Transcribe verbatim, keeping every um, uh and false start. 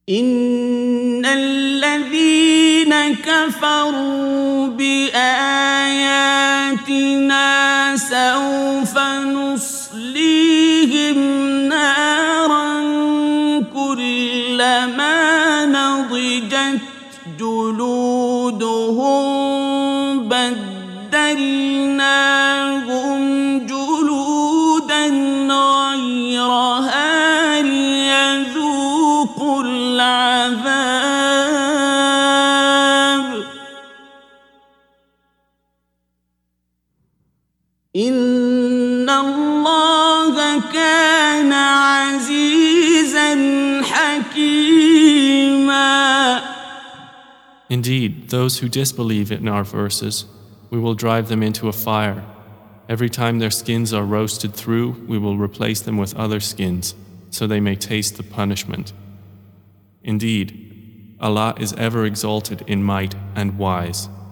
إن الذين كفروا بآياتنا سوف نصليهم نارا كلما نضجت جلودهم بدلناهم جلودا غيرها ليذوقوا العذاب إن الله كان عزيزا حكيما. Indeed, those who disbelieve in our verses, we will drive them into a fire. Every time their skins are roasted through, we will replace them with other skins, so they may taste the punishment. Indeed, Allah is ever exalted in might and wise.